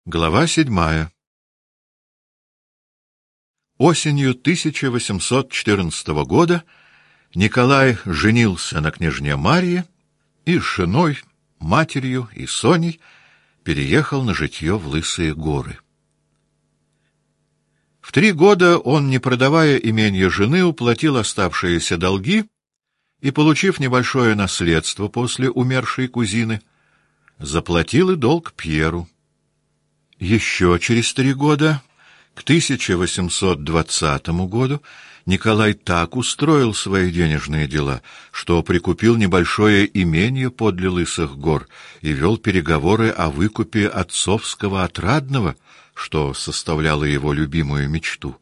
Глава 7. Осенью 1814 года Николай женился на княжне Марье и с женой, матерью и Соней переехал на житье в Лысые горы. В 3 года он, не продавая имение жены, уплатил оставшиеся долги и, получив небольшое наследство после умершей кузины, заплатил и долг Пьеру. Еще через 3 года, к 1820 году, Николай так устроил свои денежные дела, что прикупил небольшое имение подле Лысых гор и вел переговоры о выкупе отцовского отрадного, что составляло его любимую мечту.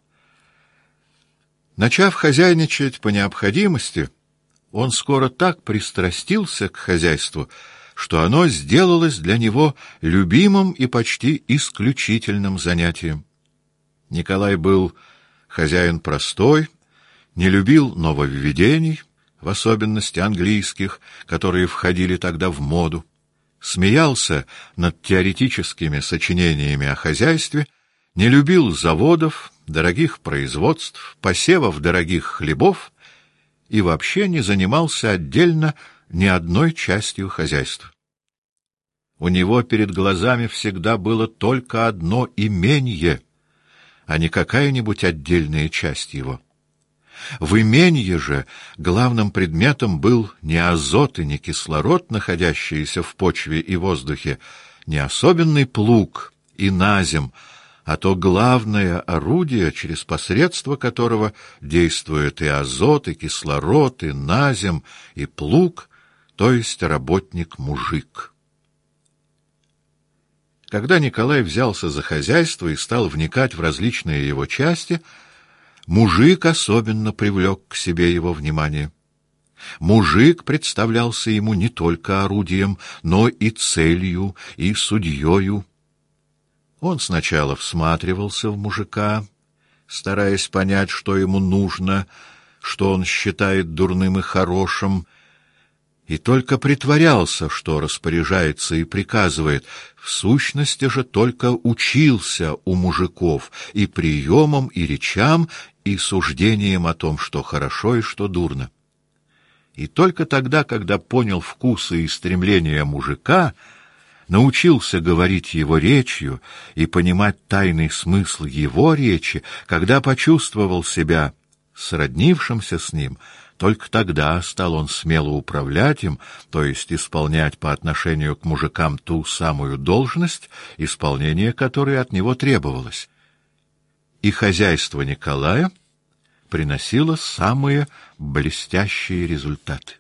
Начав хозяйничать по необходимости, он скоро так пристрастился к хозяйству, что оно сделалось для него любимым и почти исключительным занятием. Николай был хозяин простой, не любил нововведений, в особенности английских, которые входили тогда в моду, смеялся над теоретическими сочинениями о хозяйстве, не любил заводов, дорогих производств, посевов дорогих хлебов и вообще не занимался отдельно ни одной частью хозяйства. У него перед глазами всегда было только одно именье, а не какая-нибудь отдельная часть его. В именье же главным предметом был не азот и не кислород, находящиеся в почве и воздухе, не особенный плуг и назем, а то главное орудие, через посредство которого действует и азот, и кислород, и назем, и плуг, то есть работник-мужик. Когда Николай взялся за хозяйство и стал вникать в различные его части, мужик особенно привлек к себе его внимание. Мужик представлялся ему не только орудием, но и целью, и судьёю. Он сначала всматривался в мужика, стараясь понять, что ему нужно, что он считает дурным и хорошим, и только притворялся, что распоряжается и приказывает, в сущности же только учился у мужиков и приемам, и речам, и суждениям о том, что хорошо и что дурно. И только тогда, когда понял вкусы и стремления мужика, научился говорить его речью и понимать тайный смысл его речи, когда почувствовал себя сроднившимся с ним, только тогда стал он смело управлять им, то есть исполнять по отношению к мужикам ту самую должность, исполнение которой от него требовалось. И хозяйство Николая приносило самые блестящие результаты.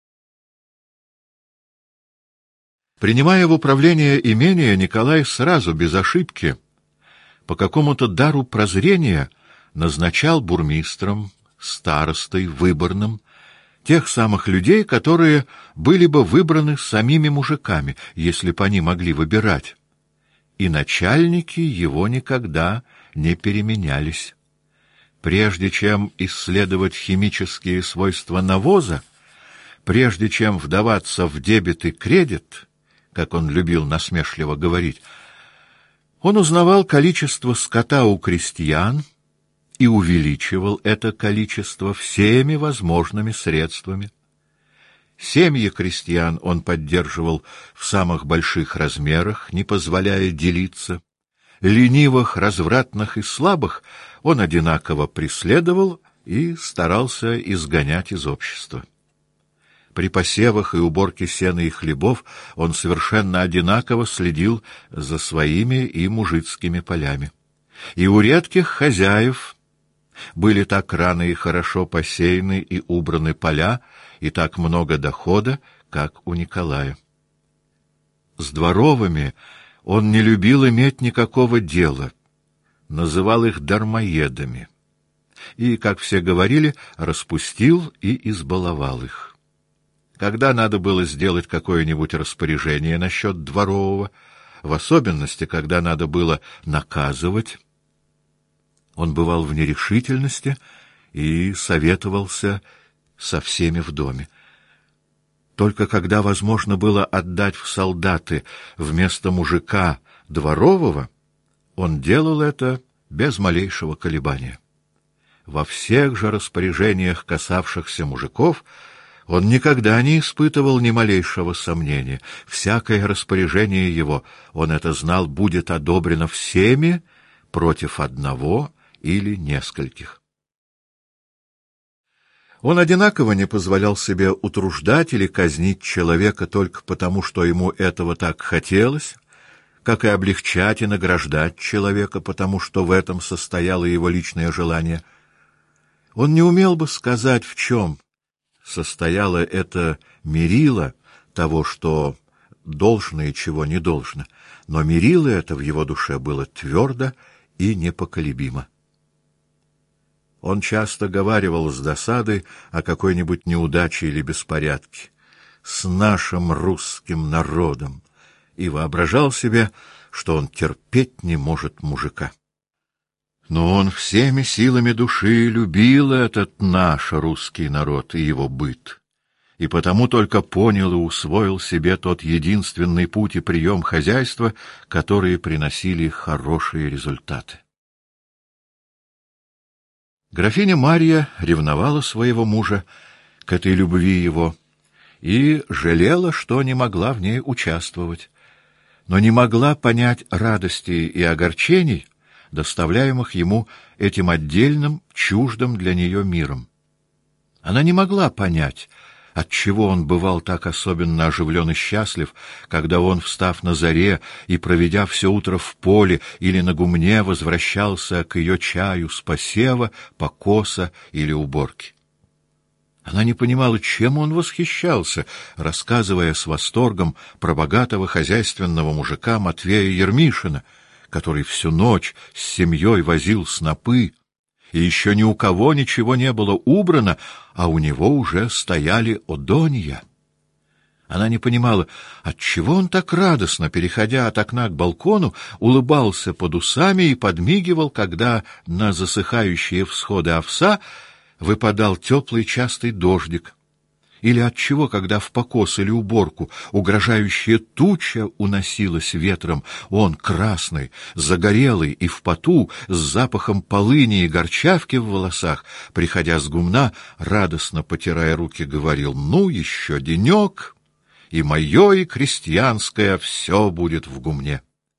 Принимая в управление имение, Николай сразу, без ошибки, по какому-то дару прозрения, назначал бурмистром, старостой, выборным, тех самых людей, которые были бы выбраны самими мужиками, если бы они могли выбирать. И начальники его никогда не переменялись. Прежде чем исследовать химические свойства навоза, прежде чем вдаваться в дебет и кредит, как он любил насмешливо говорить, он узнавал количество скота у крестьян и увеличивал это количество всеми возможными средствами. Семьи крестьян он поддерживал в самых больших размерах, не позволяя делиться. Ленивых, развратных и слабых он одинаково преследовал и старался изгонять из общества. При посевах и уборке сена и хлебов он совершенно одинаково следил за своими и мужицкими полями. И у редких хозяев были так рано и хорошо посеяны и убраны поля, и так много дохода, как у Николая. С дворовыми он не любил иметь никакого дела, называл их дармоедами, и, как все говорили, распустил и избаловал их. Когда надо было сделать какое-нибудь распоряжение насчет дворового, в особенности, когда надо было наказывать, он бывал в нерешительности и советовался со всеми в доме. Только когда возможно было отдать в солдаты вместо мужика дворового, Он делал это без малейшего колебания. Во всех же распоряжениях, касавшихся мужиков, он никогда не испытывал ни малейшего сомнения. Всякое распоряжение его, он это знал, будет одобрено всеми против одного или нескольких. Он одинаково не позволял себе утруждать или казнить человека только потому, что ему этого так хотелось, как и облегчать и награждать человека, потому что в этом состояло его личное желание. Он не умел бы сказать, в чем состояло это мерило того, что должно и чего не должно, но мерило это в его душе было твердо и непоколебимо. Он часто говаривал с досадой о какой-нибудь неудаче или беспорядке с нашим русским народом и воображал себе, что он терпеть не может мужика. Но он всеми силами души любил этот наш русский народ и его быт, и потому только понял и усвоил себе тот единственный путь и прием хозяйства, которые приносили хорошие результаты. Графиня Марья ревновала своего мужа к этой любви его и жалела, что не могла в ней участвовать, но не могла понять радостей и огорчений, доставляемых ему этим отдельным, чуждым для нее миром. Она не могла понять, отчего он бывал так особенно оживлен и счастлив, когда он, встав на заре и проведя все утро в поле или на гумне, возвращался к ее чаю с посева, покоса или уборки. Она не понимала, чем он восхищался, рассказывая с восторгом про богатого хозяйственного мужика Матвея Ермишина, который всю ночь с семьей возил снопы, и еще ни у кого ничего не было убрано, а у него уже стояли одонья. Она не понимала, отчего он так радостно, переходя от окна к балкону, улыбался под усами и подмигивал, когда на засыхающие всходы овса выпадал теплый частый дождик, или отчего, когда в покос или уборку угрожающая туча уносилась ветром, он, красный, загорелый и в поту, с запахом полыни и горчавки в волосах, приходя с гумна, радостно потирая руки, говорил: «Ну, еще денек, и мое, и крестьянское все будет в гумне».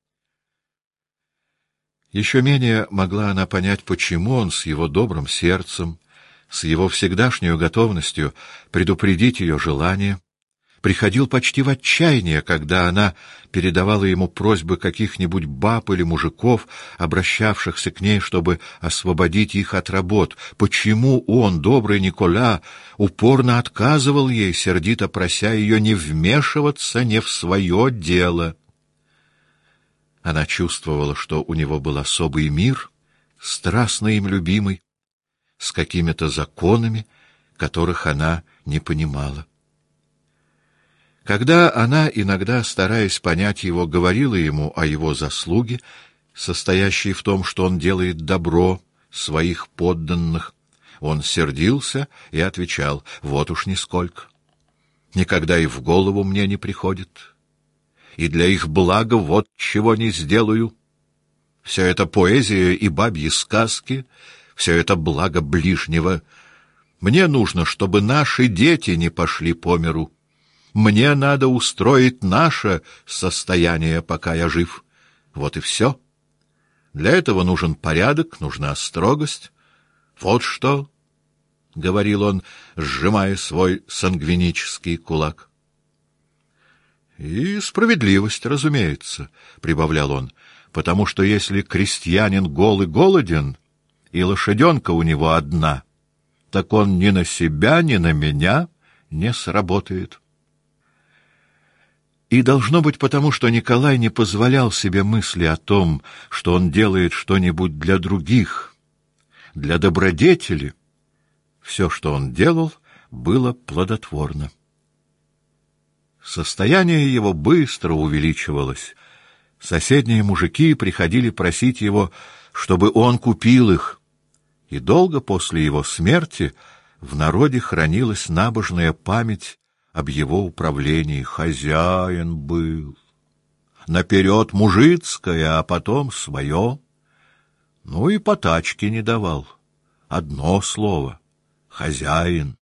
Еще менее могла она понять, почему он с его добрым сердцем, с его всегдашней готовностью предупредить ее желание, приходил почти в отчаяние, когда она передавала ему просьбы каких-нибудь баб или мужиков, обращавшихся к ней, чтобы освободить их от работ. Почему он, добрый Николя, упорно отказывал ей, сердито прося ее не вмешиваться не в свое дело? Она чувствовала, что у него был особый мир, страстно им любимый, с какими-то законами, которых она не понимала. Когда она, иногда стараясь понять его, говорила ему о его заслуге, состоящей в том, что он делает добро своих подданных, он сердился и отвечал: «Вот уж нисколько. Никогда и в голову мне не приходит. И для их блага вот чего не сделаю. Все это поэзия и бабьи сказки, все это благо ближнего. Мне нужно, чтобы наши дети не пошли по миру. Мне надо устроить наше состояние, пока я жив. Вот и все. Для этого нужен порядок, нужна строгость. Вот что, — говорил он, сжимая свой сангвинический кулак. — И справедливость, разумеется, — прибавлял он, — потому что если крестьянин гол и голоден, и лошаденка у него одна, так он ни на себя, ни на меня не сработает. И должно быть потому, что Николай не позволял себе мысли о том, что он делает что-нибудь для других, для добродетели. Все, что он делал, было плодотворно. Состояние его быстро увеличивалось. Соседние мужики приходили просить его, чтобы он купил их, и долго после его смерти в народе хранилась набожная память об его управлении. Хозяин был, наперед мужицкое, а потом свое. Ну и по тачке не давал. Одно слово — хозяин.